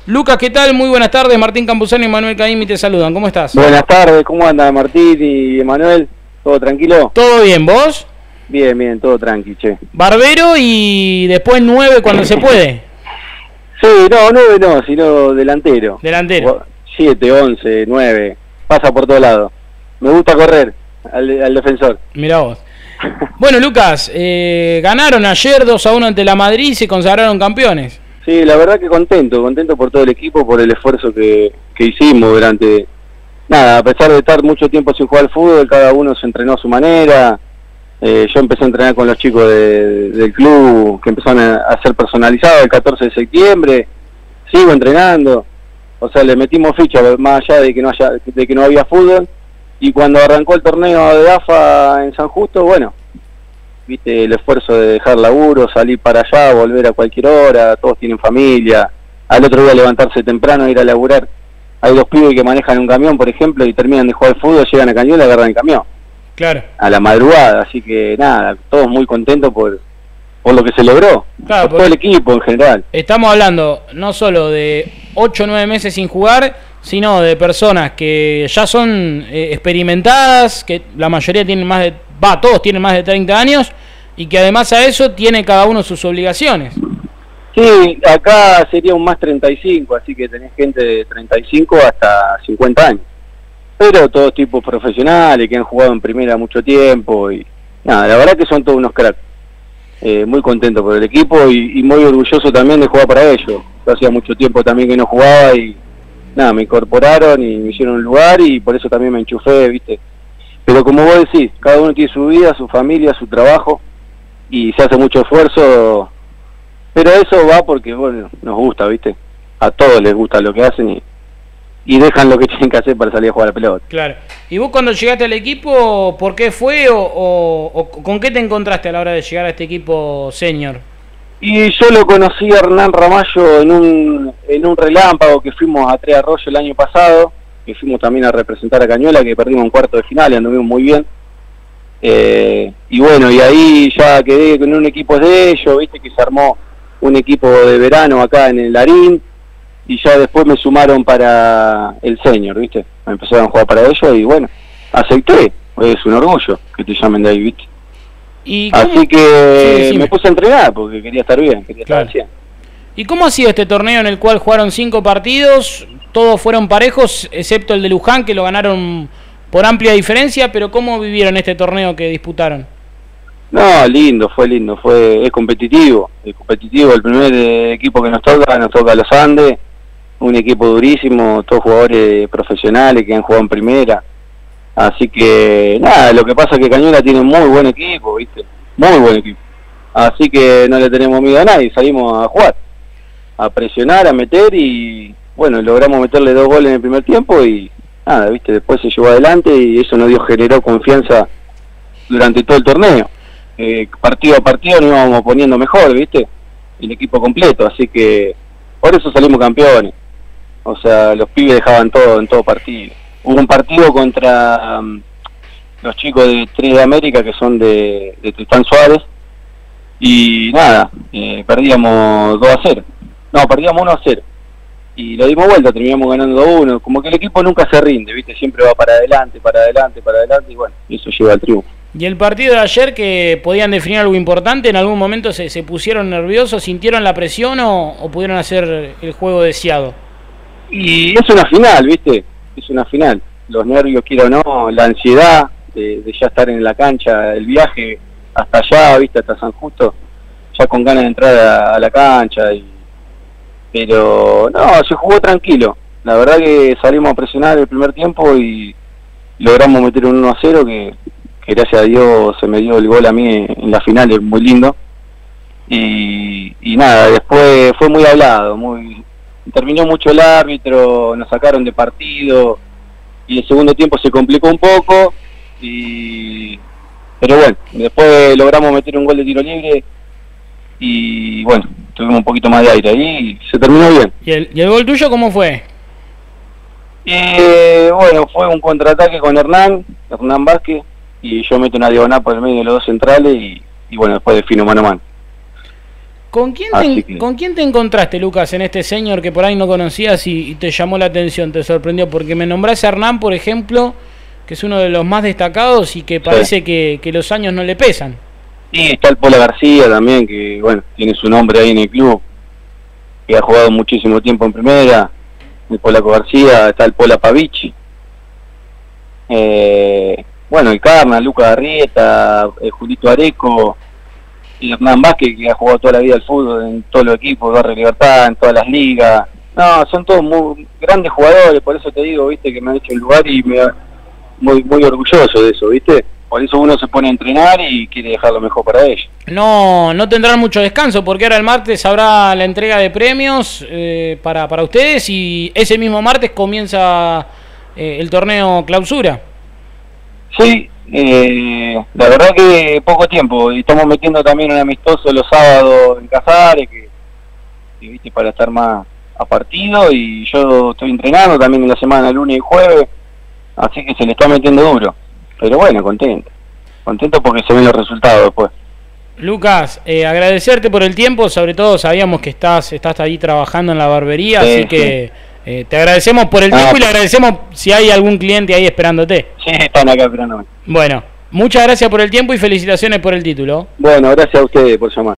Lucas, ¿qué tal? Muy buenas tardes. Martín Campuzano y Manuel Caimi te saludan. ¿Cómo estás? Buenas tardes, ¿cómo anda Martín y Emanuel? ¿Todo tranquilo? ¿Todo bien? ¿Vos? Bien, bien, todo tranqui, che. Barbero y después 9 cuando se puede. Sí, no, 9 no, sino delantero. Delantero. 7, 11, 9, pasa por todos lados. Me gusta correr al defensor. Mirá vos. Bueno, Lucas, ganaron ayer 2-1 ante la Madrid y se consagraron campeones. Sí, la verdad que contento por todo el equipo, por el esfuerzo que hicimos durante... Nada, a pesar de estar mucho tiempo sin jugar al fútbol, cada uno se entrenó a su manera. Yo empecé a entrenar con los chicos del club, que empezaron a ser personalizados el 14 de septiembre. Sigo entrenando, o sea, le metimos ficha, más allá de que no había fútbol. Y cuando arrancó el torneo de AFA en San Justo, bueno, viste el esfuerzo de dejar laburo, salir para allá, volver a cualquier hora, todos tienen familia, al otro día levantarse temprano, ir a laburar. Hay dos pibes que manejan un camión, por ejemplo, y terminan de jugar al fútbol, llegan a Cañuelas y agarran el camión. Claro. A la madrugada, así que nada, todos muy contentos por lo que se logró, claro, por todo el equipo en general. Estamos hablando no solo de 8 o 9 meses sin jugar, sino de personas que ya son experimentadas, que la mayoría tienen todos tienen más de 30 años, y que además a eso tiene cada uno sus obligaciones. Sí, acá sería un más 35, así que tenés gente de 35 hasta 50 años. Pero todos tipos profesionales que han jugado en primera mucho tiempo y nada, la verdad que son todos unos cracks. Muy contento por el equipo y muy orgulloso también de jugar para ellos. Yo hacía mucho tiempo también que no jugaba y nada, me incorporaron y me hicieron un lugar y por eso también me enchufé, ¿viste? Pero como vos decís, cada uno tiene su vida, su familia, su trabajo y se hace mucho esfuerzo, pero eso va porque, bueno, nos gusta, ¿viste? A todos les gusta lo que hacen y dejan lo que tienen que hacer para salir a jugar a la pelota. Claro. ¿Y vos cuando llegaste al equipo, por qué fue o con qué te encontraste a la hora de llegar a este equipo senior? Y yo lo conocí a Hernán Ramallo en un relámpago que fuimos a Tres Arroyos el año pasado, que fuimos también a representar a Cañuelas, que perdimos un cuarto de final y anduvimos muy bien. Y bueno, y ahí ya quedé con un equipo de ellos, viste que se armó un equipo de verano acá en el Larín, y ya después me sumaron para el senior, viste, me empezaron a jugar para ellos y bueno, acepté, es un orgullo que te llamen de ahí, viste. Así que sí, me puse a entrenar porque quería estar bien, quería estar al 100. ¿Y cómo ha sido este torneo en el cual jugaron 5 partidos? Todos fueron parejos, excepto el de Luján, que lo ganaron por amplia diferencia, pero ¿cómo vivieron este torneo que disputaron? No, es competitivo, el primer equipo que nos toca Los Andes, un equipo durísimo, todos jugadores profesionales que han jugado en primera. Así que, nada, lo que pasa es que Cañuelas tiene muy buen equipo, ¿viste? Muy buen equipo. Así que no le tenemos miedo a nadie, salimos a jugar, a presionar, a meter y, bueno, logramos meterle 2 goles en el primer tiempo y, nada, ¿viste? Después se llevó adelante y eso generó confianza durante todo el torneo. Partido a partido nos íbamos poniendo mejor, ¿viste? El equipo completo, así que por eso salimos campeones. O sea, los pibes dejaban todo en todo partido. Hubo un partido contra los chicos de 3 de América que son de Tristán Suárez y nada, perdíamos 2-0. No, perdíamos 1-0 y lo dimos vuelta, terminamos ganando 2-1. Como que el equipo nunca se rinde, ¿viste? Siempre va para adelante y bueno, eso lleva al triunfo. Y el partido de ayer, que podían definir algo importante, ¿en algún momento se pusieron nerviosos, sintieron la presión o pudieron hacer el juego deseado? Y es una final, ¿viste? Es una final. Los nervios, quiero o no, la ansiedad de ya estar en la cancha, el viaje hasta allá, ¿viste? Hasta San Justo, ya con ganas de entrar a la cancha. Pero no, se jugó tranquilo. La verdad que salimos a presionar el primer tiempo y logramos meter un 1-0 que gracias a Dios se me dio el gol a mí en la final, es muy lindo. Y nada, después fue muy hablado, terminó mucho el árbitro, nos sacaron de partido y el segundo tiempo se complicó un poco, pero bueno, después logramos meter un gol de tiro libre y bueno, tuvimos un poquito más de aire ahí y se terminó bien. ¿Y el gol tuyo cómo fue? Bueno, fue un contraataque con Hernán Vázquez y yo meto una diagonal por el medio de los dos centrales y bueno, después defino mano a mano. ¿Con quién te encontraste, Lucas, en este señor que por ahí no conocías y te llamó la atención, te sorprendió? Porque me nombrás a Hernán, por ejemplo, que es uno de los más destacados y que parece que los años no le pesan. Sí, está el Pola García también, que bueno, tiene su nombre ahí en el club, que ha jugado muchísimo tiempo en primera. El Polaco García, está el Pola Pavici. Bueno, el Carna, Lucas Arrieta, Julito Areco, y Hernán Vázquez, que ha jugado toda la vida al fútbol en todos los equipos, Barrio Libertad, en todas las ligas. No, son todos muy grandes jugadores, por eso te digo, viste, que me han hecho el lugar y muy orgulloso de eso, viste. Por eso uno se pone a entrenar y quiere dejar lo mejor para ellos. No tendrán mucho descanso, porque ahora el martes habrá la entrega de premios para ustedes y ese mismo martes comienza el torneo clausura. Sí, la verdad que poco tiempo, y estamos metiendo también un amistoso los sábados en Casares, que viste, para estar más a partido, y yo estoy entrenando también en la semana, lunes y jueves, así que se le está metiendo duro, pero bueno, contento porque se ven los resultados después. Lucas, agradecerte por el tiempo, sobre todo sabíamos que estás ahí trabajando en la barbería, sí, así que te agradecemos por el tiempo y le agradecemos si hay algún cliente ahí esperándote. Sí, están acá esperándome. Bueno, muchas gracias por el tiempo y felicitaciones por el título. Bueno, gracias a ustedes por llamar.